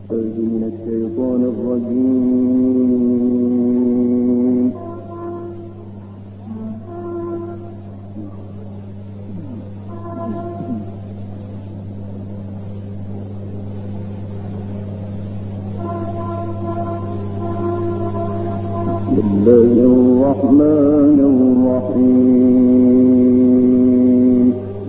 من الشيطان الرجيم. بسم الله الرحمن الرحيم.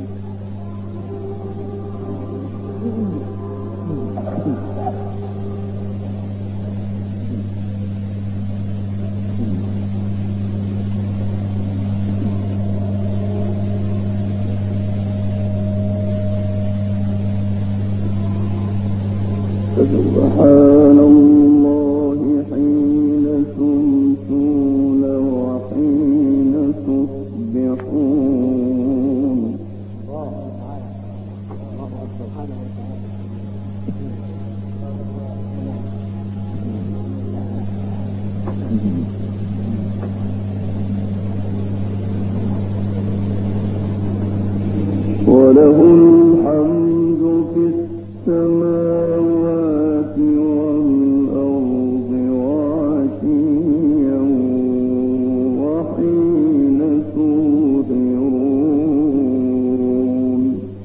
سبحان الله حين تمسون وحين تصبحون. وله الحمد في السماوات والأرض وعشيا وحين تظهرون.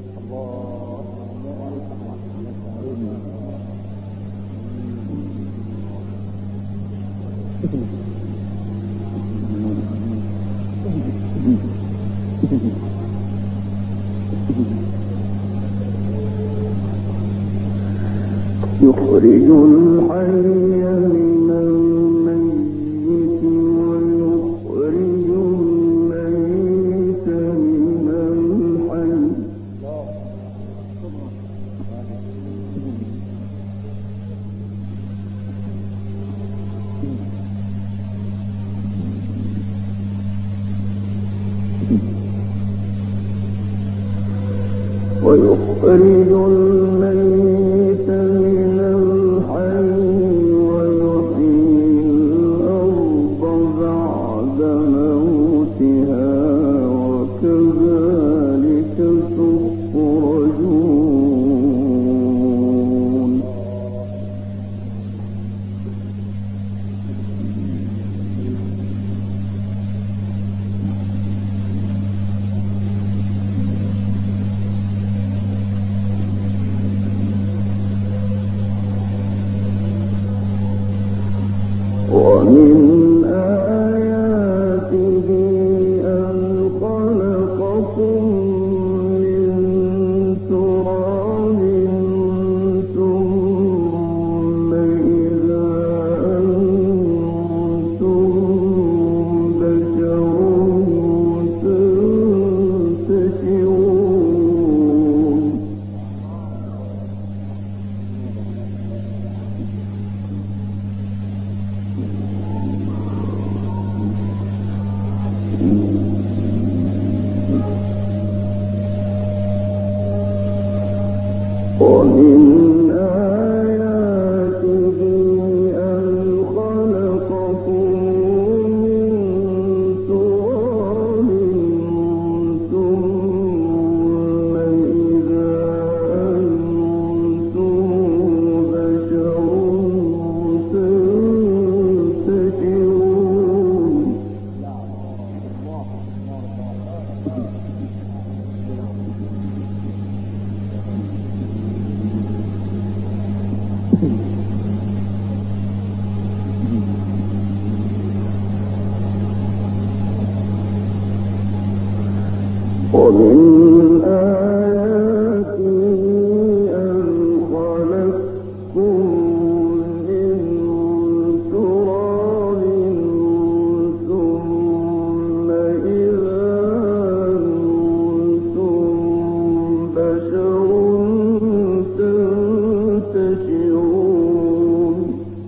يخرج الحي من الميت ويخرج الميت من الحي. ويخرج الميت من الحي ويحيي الأرض بعد موتها وكذلك تخرجون. ومن آياته أن خلقكم من تراب ثم إذا أنتم بشر تنتشرون. ومن آياته أن خلقكم من تراب ثم إذا أنتم بشر تنتشرون. ومن آياته أن خلقكم من تراب ثم إذا أنتم بشر تنتشرون.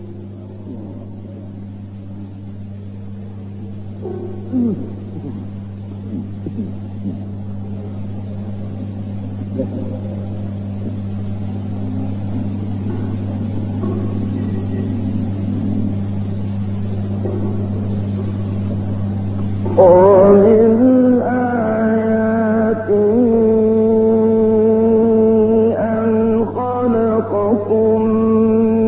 ومن آياته أن خلقكم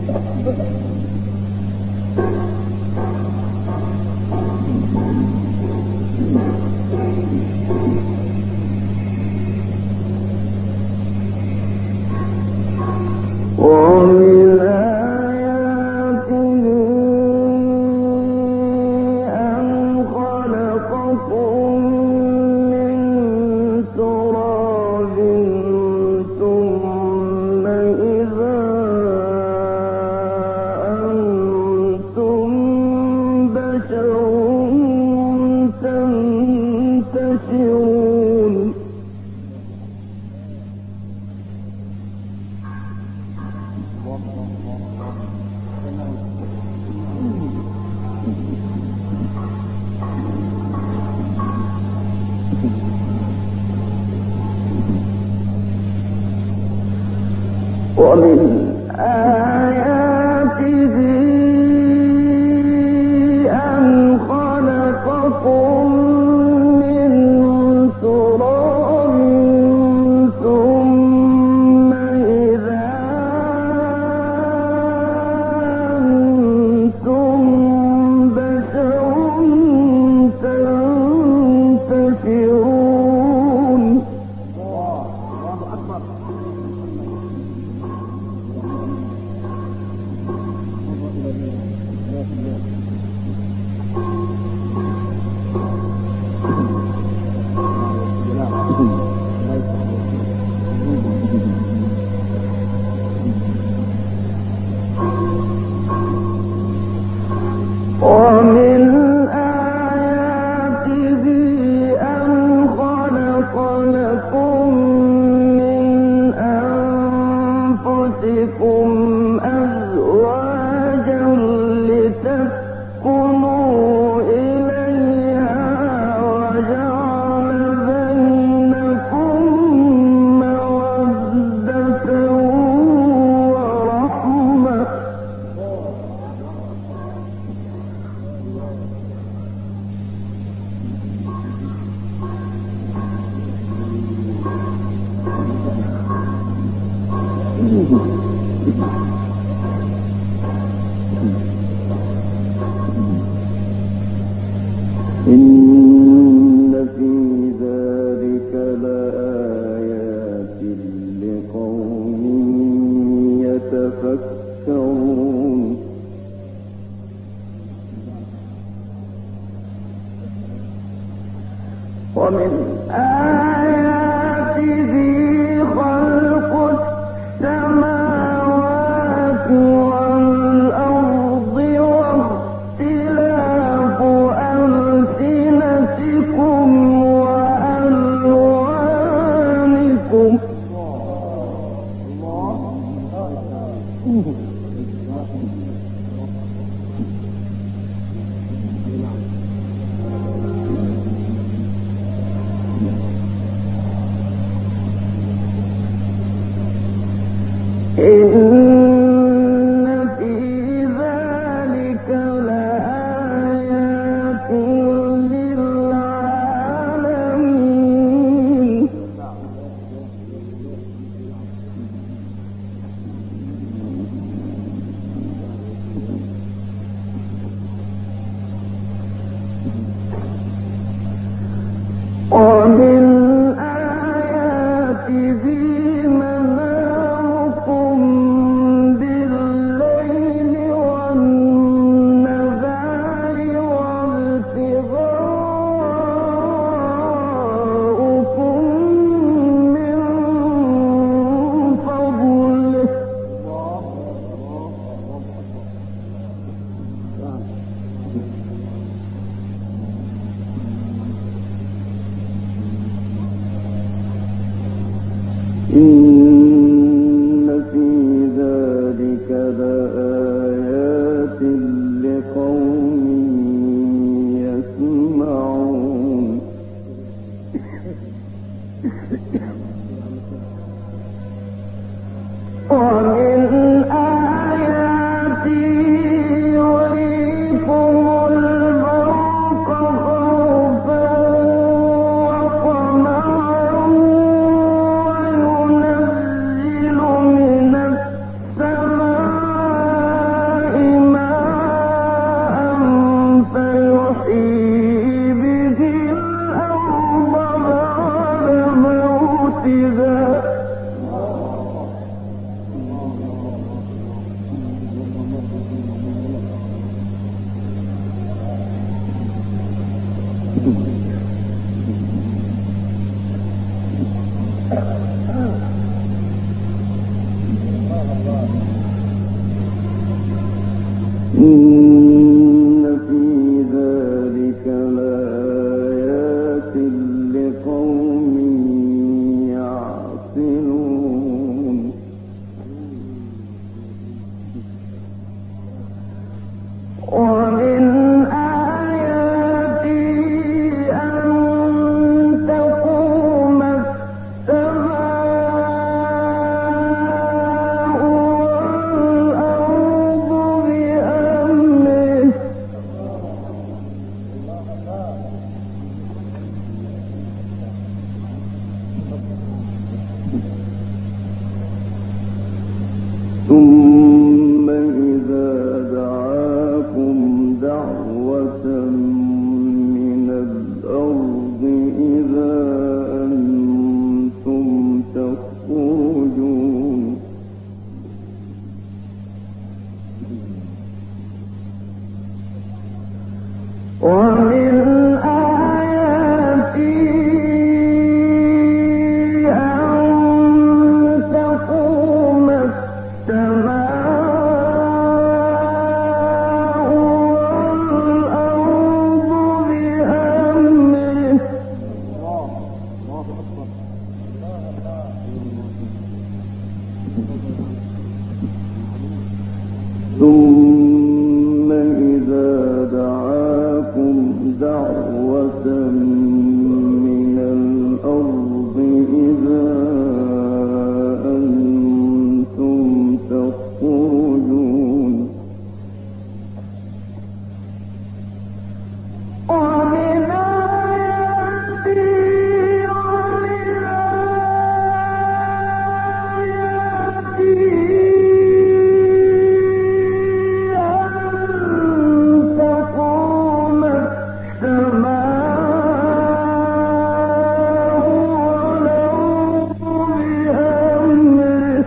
ومن آياته أن خلقكم من تراب ثم إذا أنتم بشر تنتشرون. ومن آياته أن خلق لكم من أنفسكم أزواجا لتسكنوا إليها وجعل بينكم مودة ورحمة. إن في ذلك لآيات لقوم يتفكرون. ومن آياته خلق السماوات والأرض واختلاف ألسنتكم وألوانكم. إن في ذلك لآيات للعالمين. إن في ذلك لآيات لقوم يعقلون ومن آياته أن تقوم السماء والأرض بأمره ثم إذا دعاكم دعوة من الأرض إذا أنتم تخرجون ومن آياته أن تقوم السماء والأرض بأمره ثم إذا دعاكم دعوة من الأرض إذا أنتم تخرجون ومن آياته أن تقوم السماء والأرض بأمره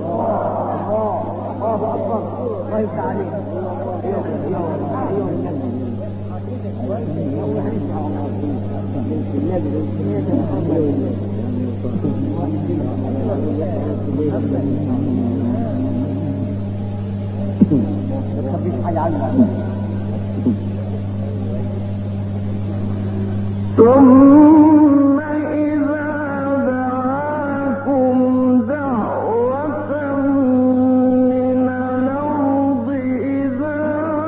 ثم إذا دعاكم دعوة من الأرض إذا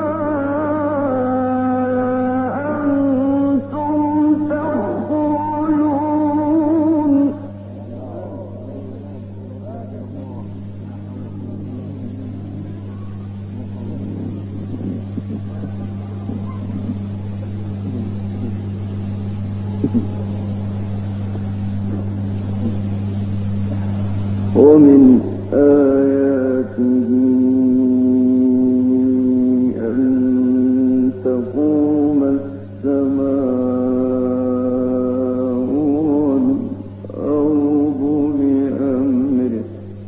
أنتم تخرجون ومن آياته أن تقوم السماء والأرض بأمره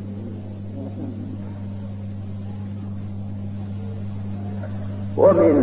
ومن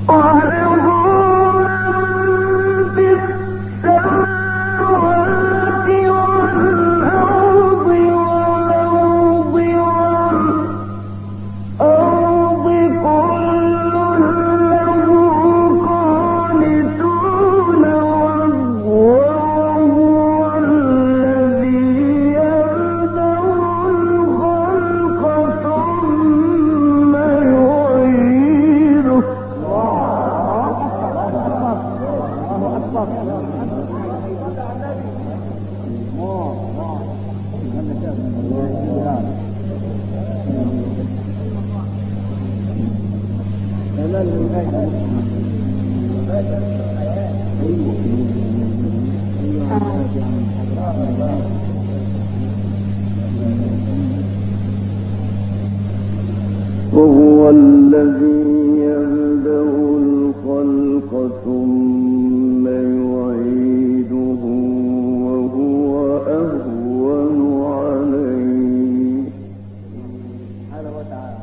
وهو الذي يبدأ الخلق ثم يعيده وهو أهون عليه. هذا هو تعالى.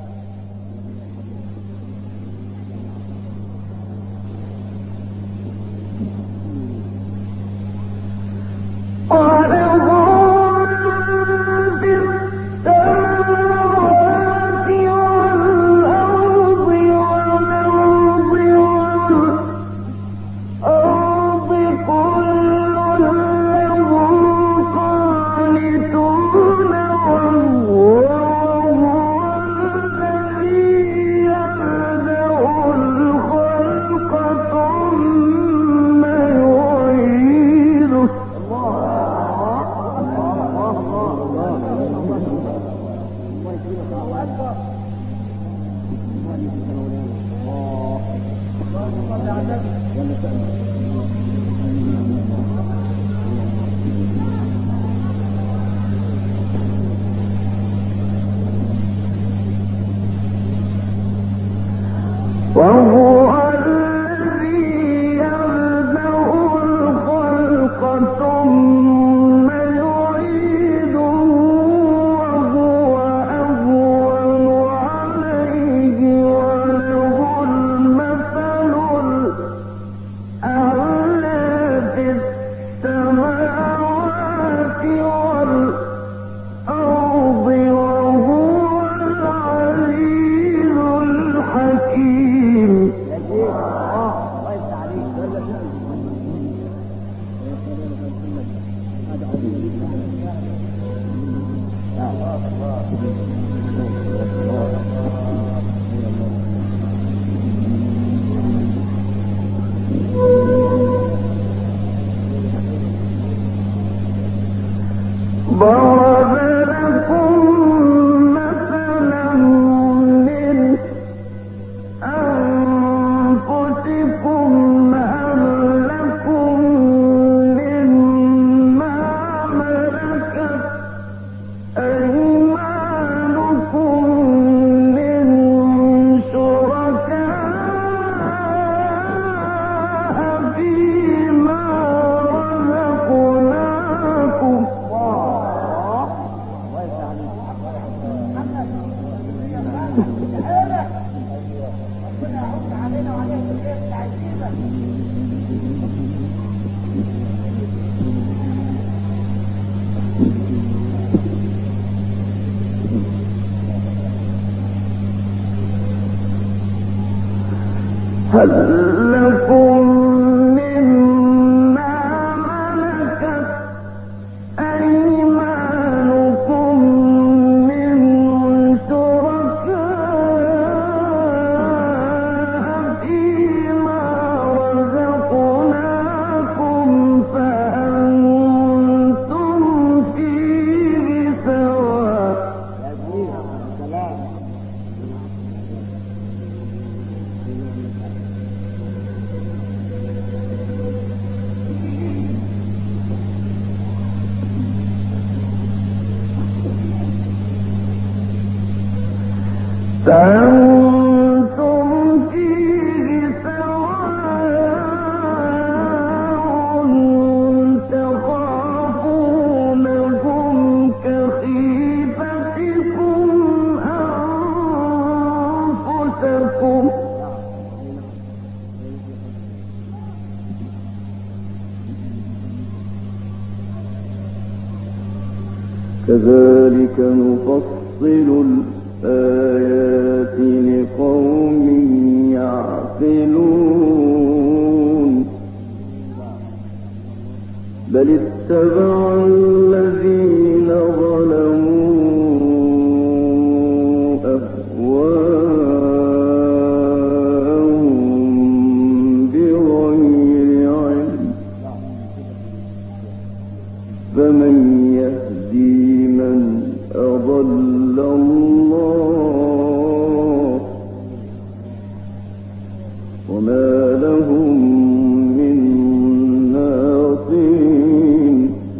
وهو الذي يبدأ الخلق ثم يعيده وهو أهون عليه وله المثل الأعلى في السماوات والأرض وهو العزيز الحكيم. ضرب لكم مثلا من أنفسكم هل لكم مما ملكت أيمانكم من شركاء فيما رزقناكم. هل لكم مما ملكت أيمانكم من شركاء فيما رزقناكم فأنتم فيه سواء. فأنتم فيه سواء تخافونهم كخيفتكم أنفسكم كذلك نفصل الآيات لقوم يعقلون بل اتبع الذين ظلموا أهواءهم بغير علم فمن يهدي من أضل الله وما لهم من ناصرين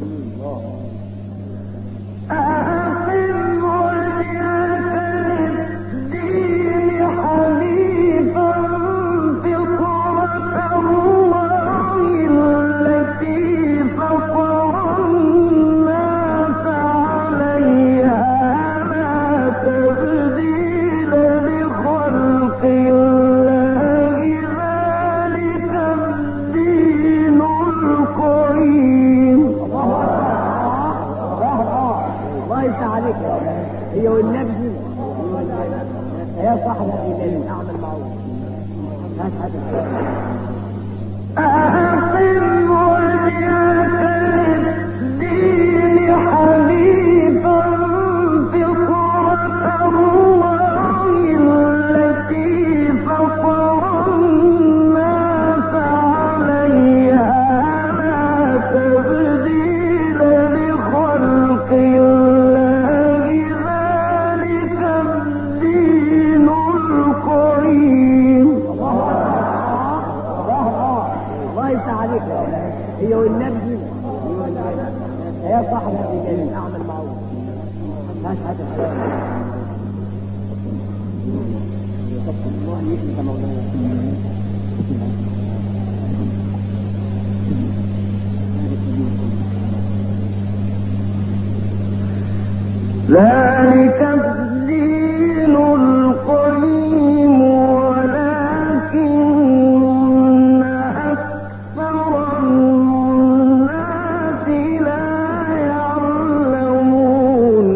هي والنبي يا صاحب الإيمان أعمل معروف هات أقم وجهك للدين حنيفا فطرة الله التي فطر الناس عليها لا تبديل لخلق الله ذلك الدين القيم. الله يفتح عليك هي والنبي يا صاحب الرجال اعمل معروف هات الله يكرمك مولانا ذلك الدين القيم ولكن أكثر الناس لا يعلمون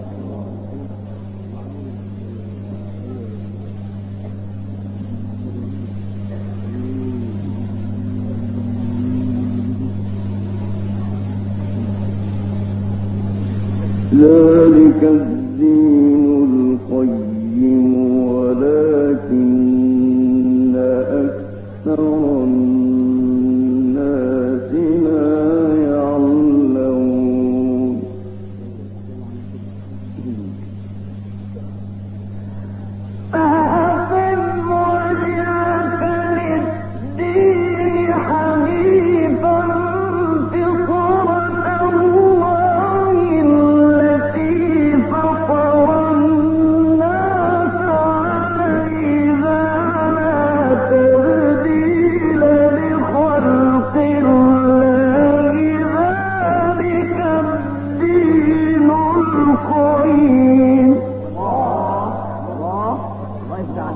ذلك الدين القيم ولكن أكثر الناس لا يعلمون أقم وجهك للدين حنيفا فطرة الله التي فطر الناس عليها لا تبديل لخلق الله ذلك الدين القيم. الله يفتح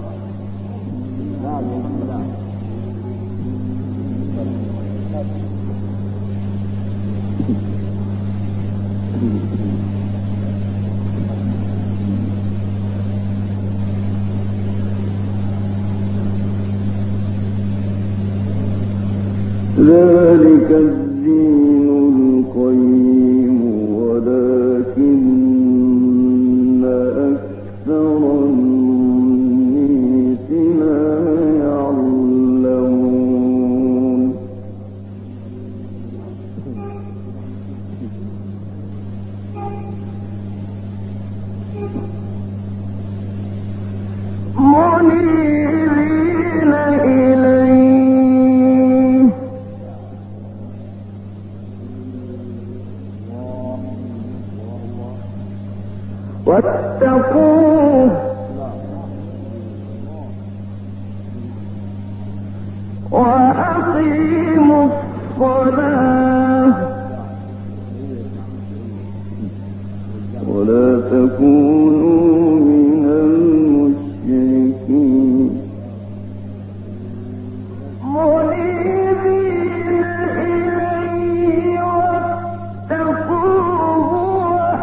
ذلك الدين القيم ولكن أكثر الناس لا يعلمون منيبين إليه واتقوه وأقيموا الصلاة ولا تكونوا من المشركين منيبين إليه واتقوه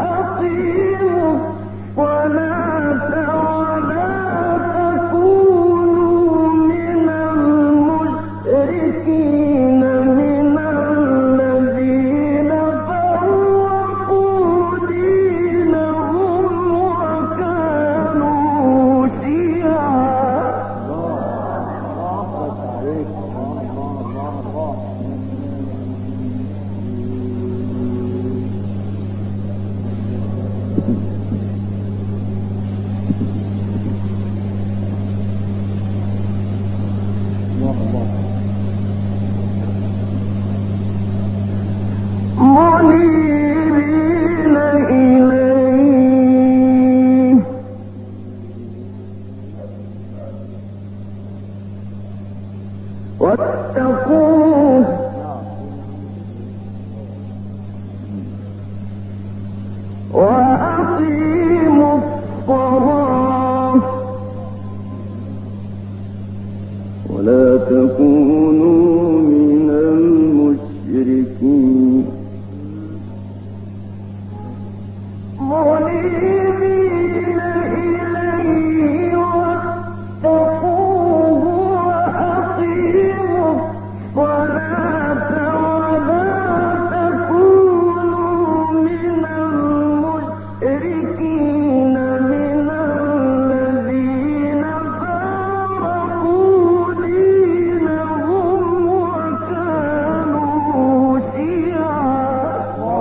منيبين إليه واتقوه وأقيموا الصلاة ولا تكونوا من المشركين منيبين إليه واتقوه وأقيموا الصلاة ولا تكونوا من المشركين من الذين فارقوا دينهم وكانوا شيعا.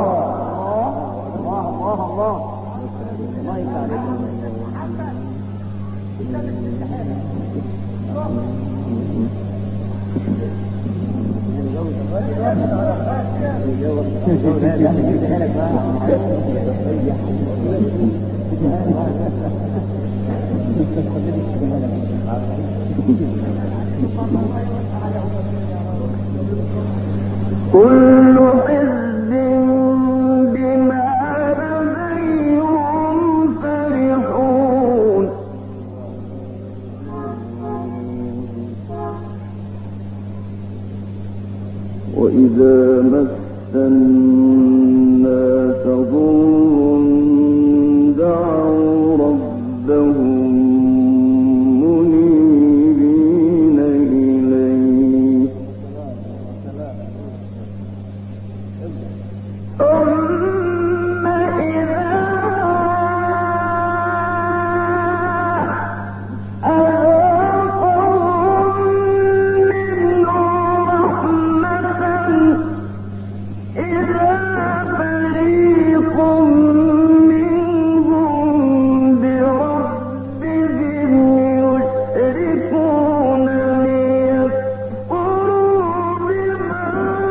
كل حزب بما لديهم فرحون. وإذا مس الناس ضر دعوا ربهم منيبين إليه ثم إذا أذاقهم منه رحمة إذا فريق منهم بربهم يشركون ليكفروا بما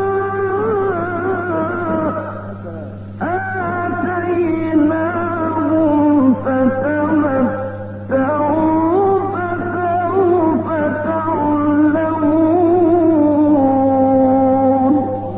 آتيناهم فتمتعوا فسوف تعلمون.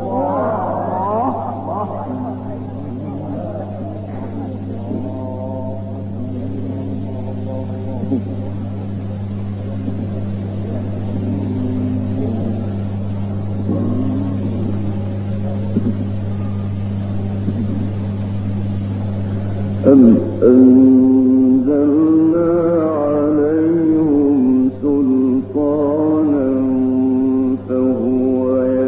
أم أنزلنا عليهم سلطانا فهو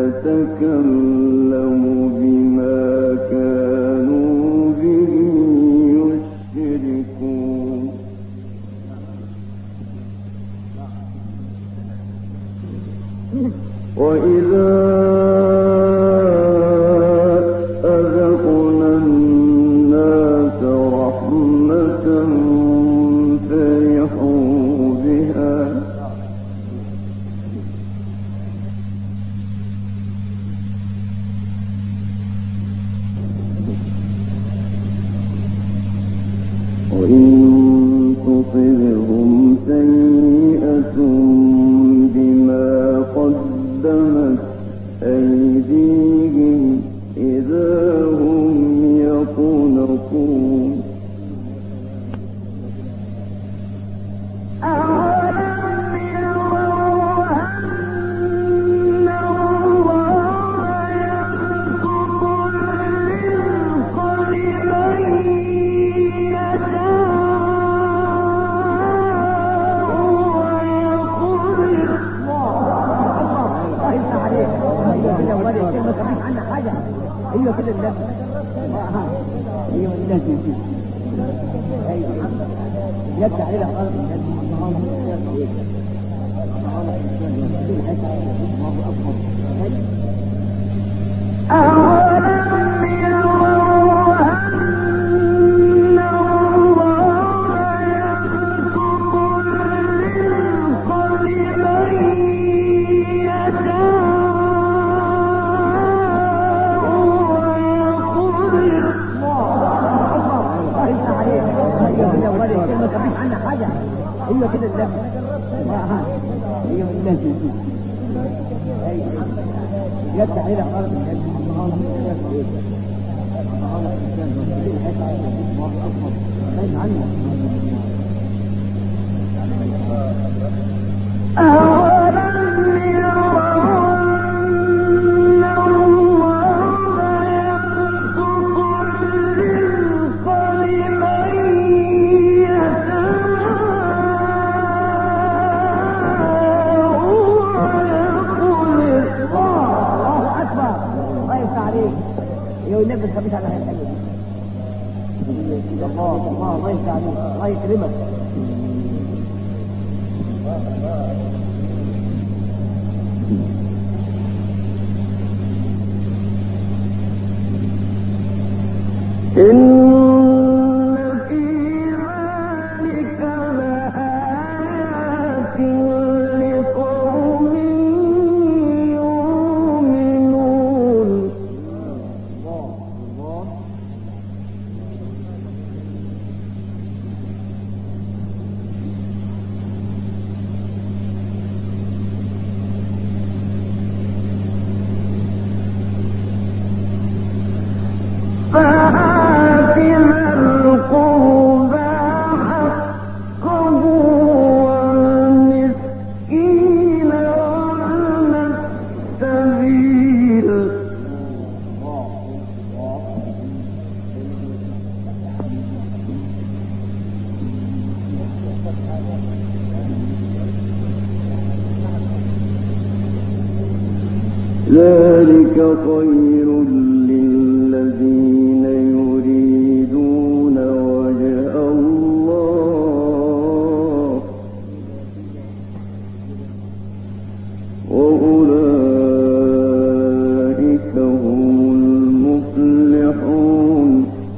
يتكلم بما كانوا به يشركون وإذا أذقنا الناس رحمة فرحوا بها وإن تصبهم سيئة بما قدمت أيديهم إذا هم يقنطون أولم يروا أن الله يبسط الرزق لمن يشاء ويقدر. ايوه كده الناس ايوه الناس يفتح علينا خالص أولم يروا أن الله يبسط الرزق لمن ايوه الناس يفتح الى خالص والنبي الخبيث على هذه الحاجه دي الله يفتح عليك الله يكرمك ذلك خير للذين يريدون وجه الله وأولئك هم المفلحون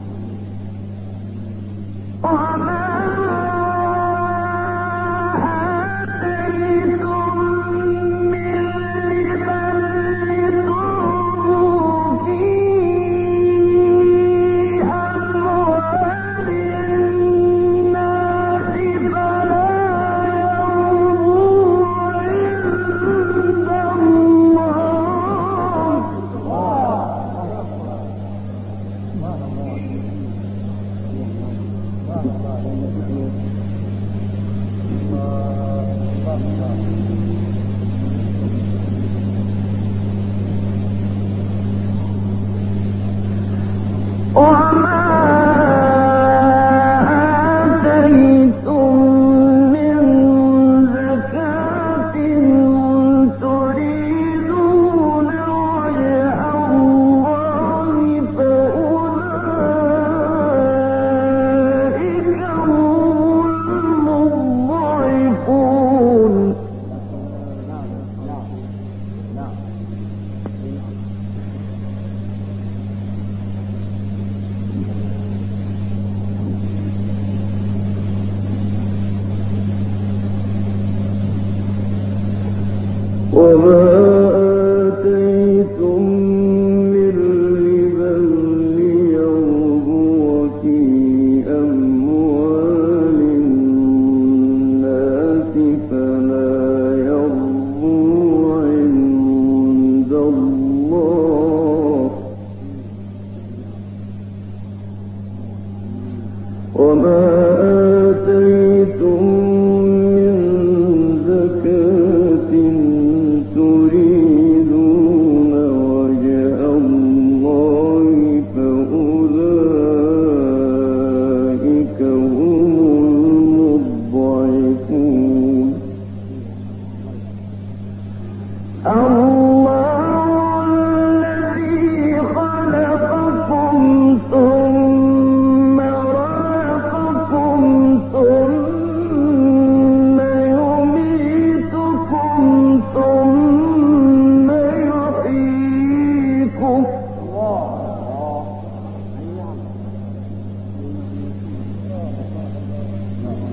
وما آتيتم من ربا ليربو في أموال الناس فلا يربو عند الله وما آتيتم من زكاة تريدون وجه الله فأولئك هم المضعفون الله الذي خلقكم ثم رزقكم ثم يميتكم ثم يحييكم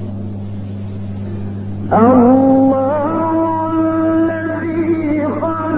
الله الذي خلق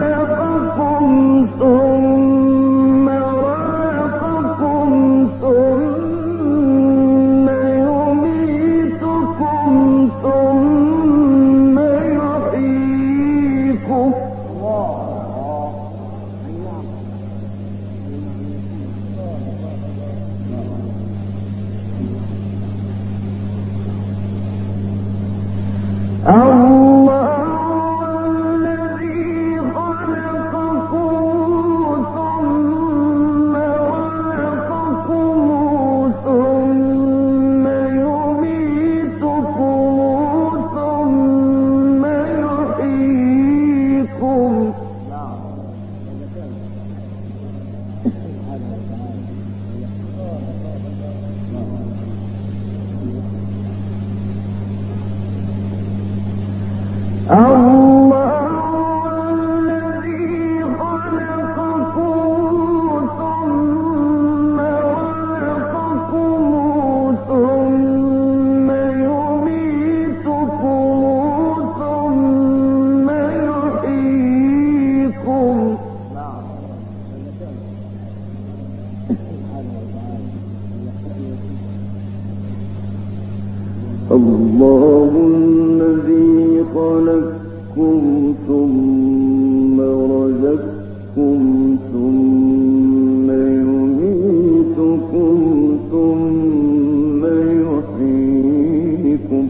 الله الذي خلقكم ثم رزقكم ثم يميتكم ثم يحييكم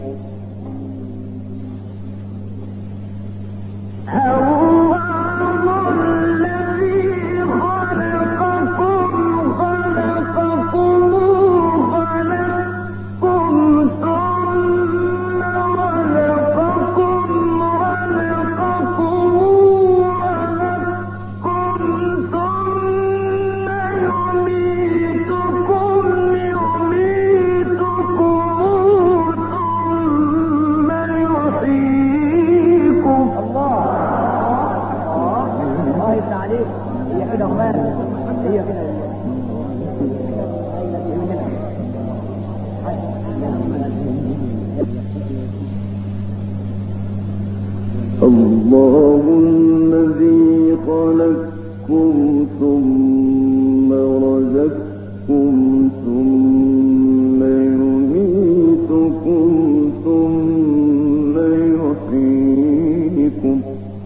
الله الذي خلقكم ثم رزقكم ثم يميتكم ثم يحييكم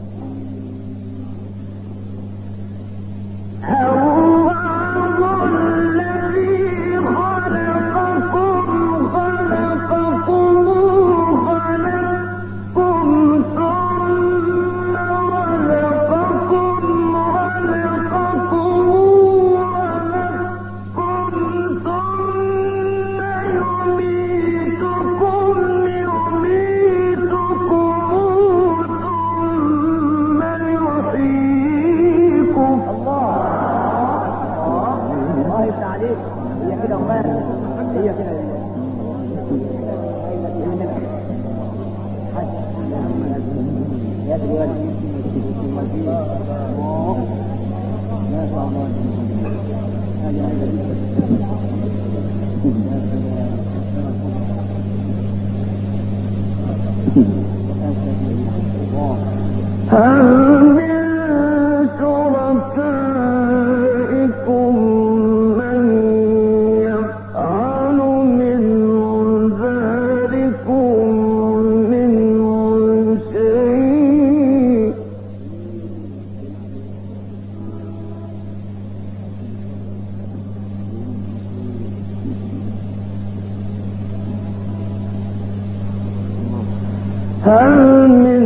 هل من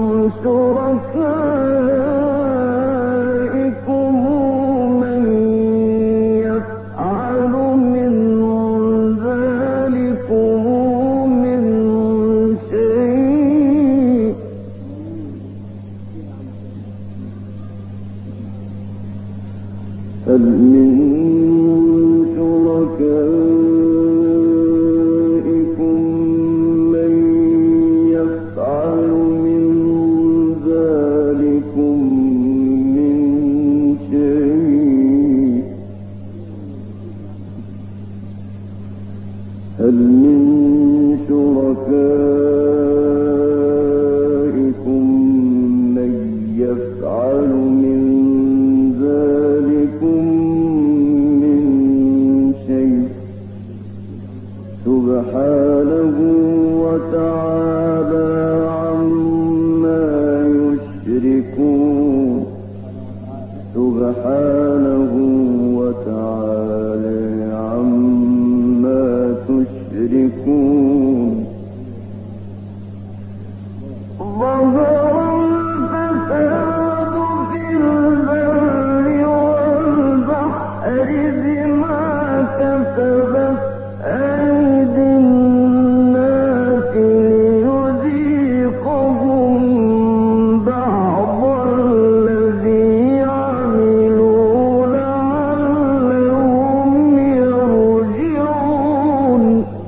شركائكم من يفعل من ذلكم من شيء هل من شركائكم من يفعل من ذلكم من شيء هل من شركائكم من يفعل من ذلكم من شيء سبحانه وتعالى عما يشركون سبحانه وتعالى عما تشركون ظهر الفساد في البر والبحر بما كسبت أيدي الناس ليذيقهم بعض الذي عملوا لعلهم يرجعون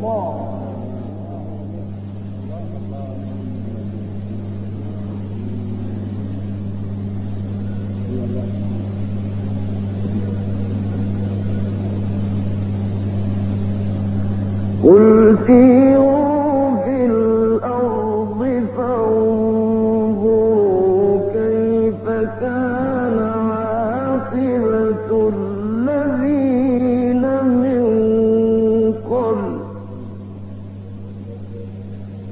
قل سيروا في الأرض فانظروا كيف كان عاقبة الذين من قبل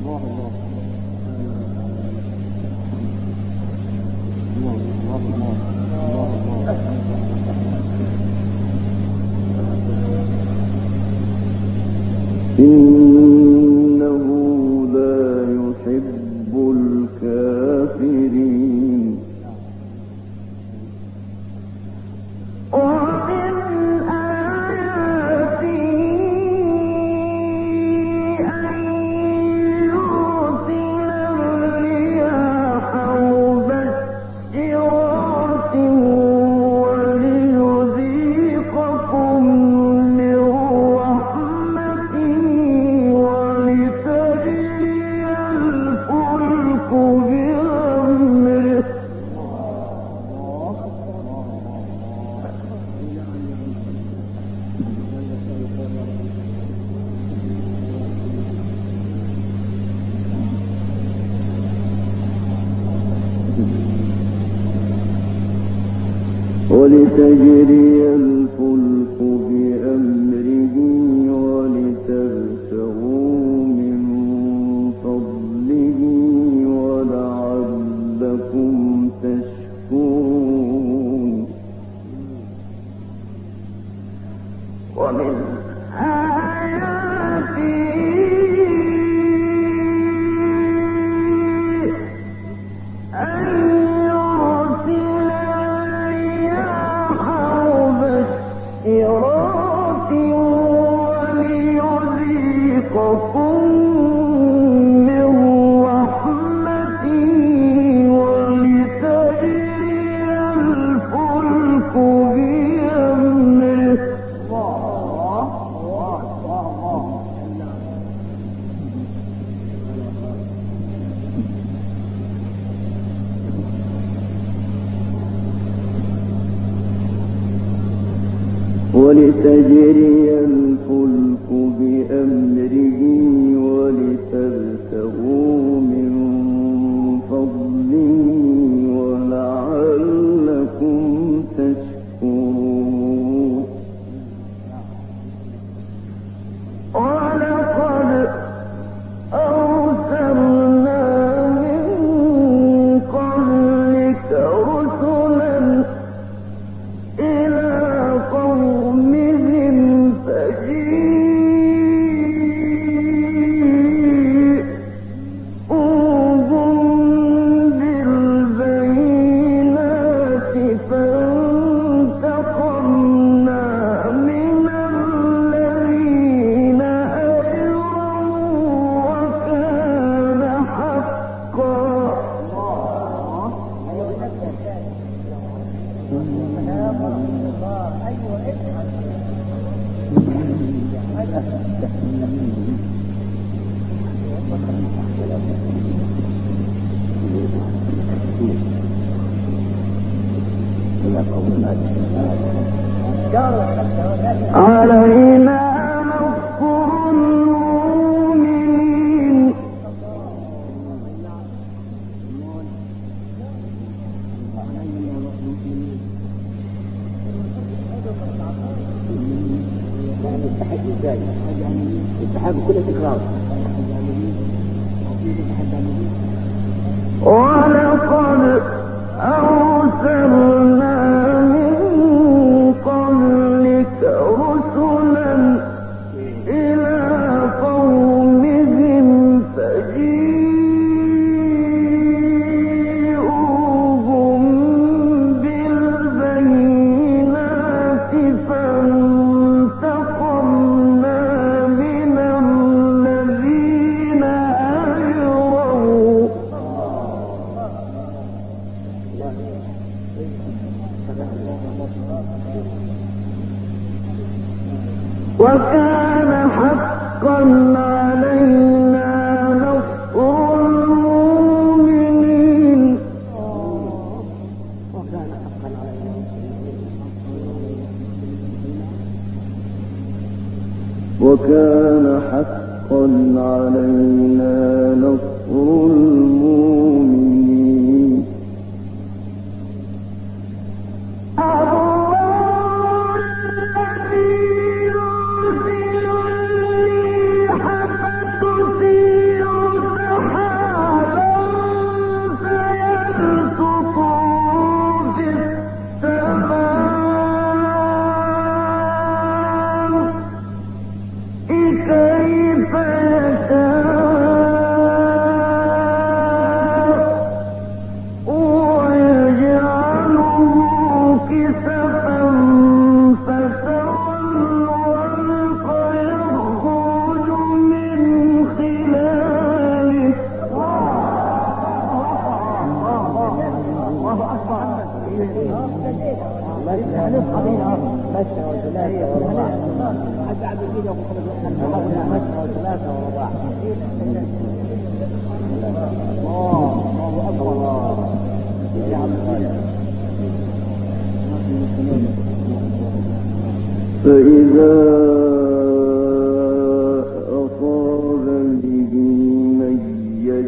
إنه لا يحب الكافرين ومن آياته أن يرسل الرياح مبشرات وليذيقكم من رحمته ولتجري الفلك بأمره ولتجري الفلك بأمره ولتبتغوا من فضله ولعلكم تشكرون ومن آياته أن يرسل الرياح مبشرات وليذيقكم من رحمته ولتجري الفلك بأمره ولتجري الفلك بأمره ولتبتغوا من فضله ولعلكم تشكرون ولقد أرسلنا من قبلك رسلا إلى قومهم فجيءوا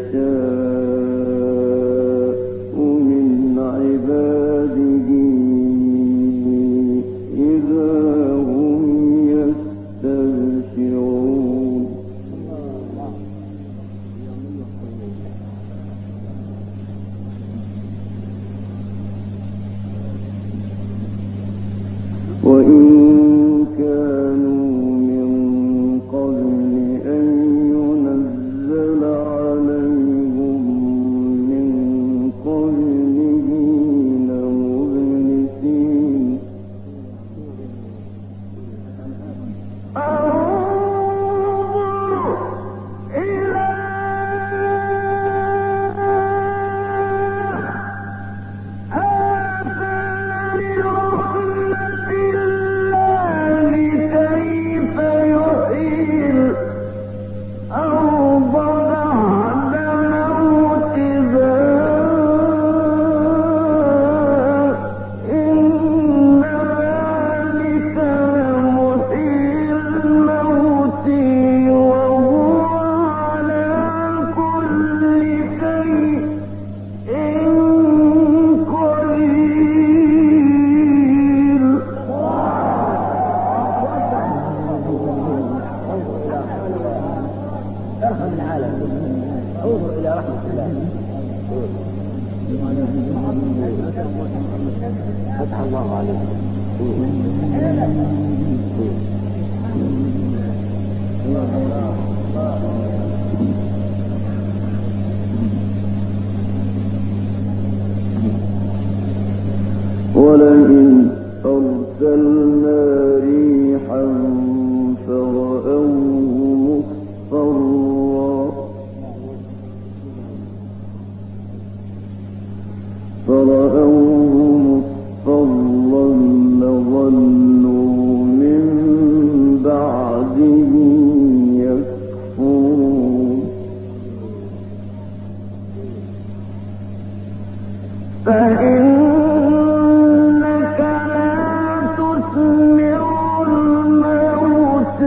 يشاء من عباده إذا هم يستبشرون وإن كانوا من قبل أن ينزل عليهم من قبله لمبلسين ارحم العالم، انظر الى رحمه الله. فتح الله عليك. ولئن أرسلنا ريحا فرأوه مصفرا لظلوا من بعده يكفرون فإنك لا تسمع الموت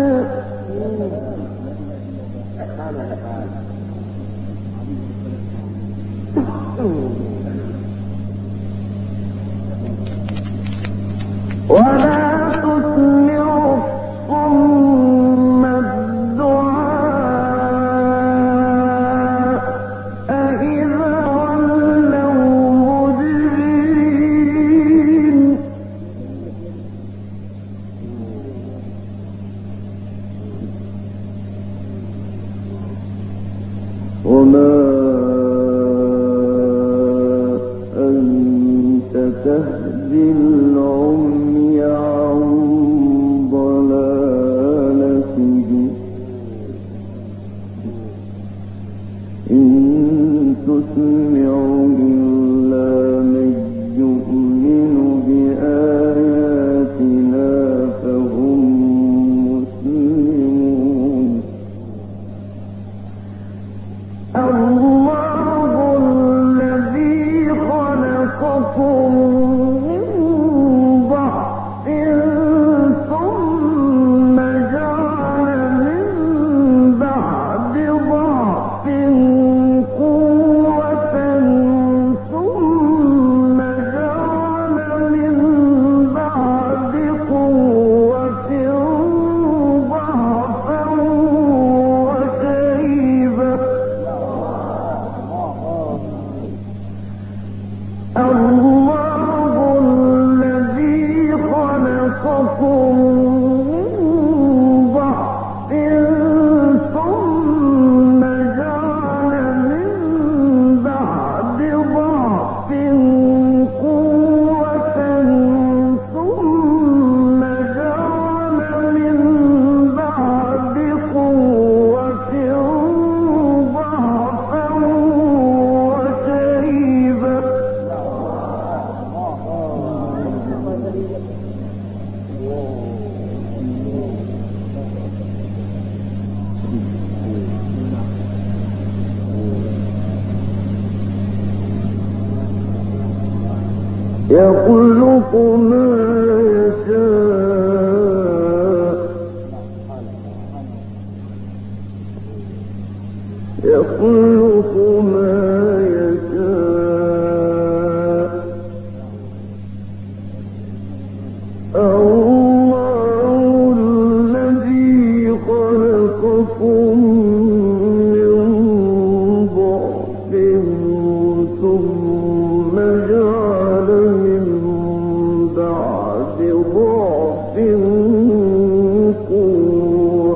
ولا تسمع الصم الدعاء إذا ولوا مدبرين وما أنت تهدي العمي عن ضلالته إن تسمع إلا من يؤمن بآياتنا فهم مسلمون الله الذي خلقكم من ضعف ثم جعل من بعد ضعف قوة ثم جعل من بعد قوة ضعفا وشيبة الله الذي خلقكم من ضعف ثم جعل من بعد ضعف قوة ثم جعل من بعد قوة ضعفا وشيبة يخلق ما يشاء يخلق ما يشاء الله الذي خلقكم من ضعف ثم جعل من بعد ضعف قوة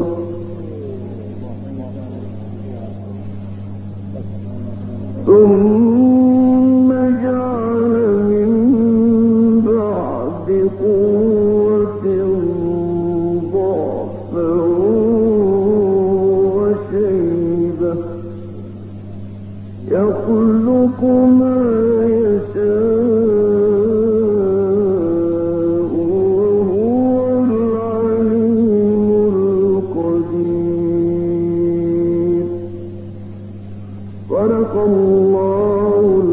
ثم جعل من بعد قوة ضعفا وشيبة يخلق ما يشاء وهو العليم القدير صدق الله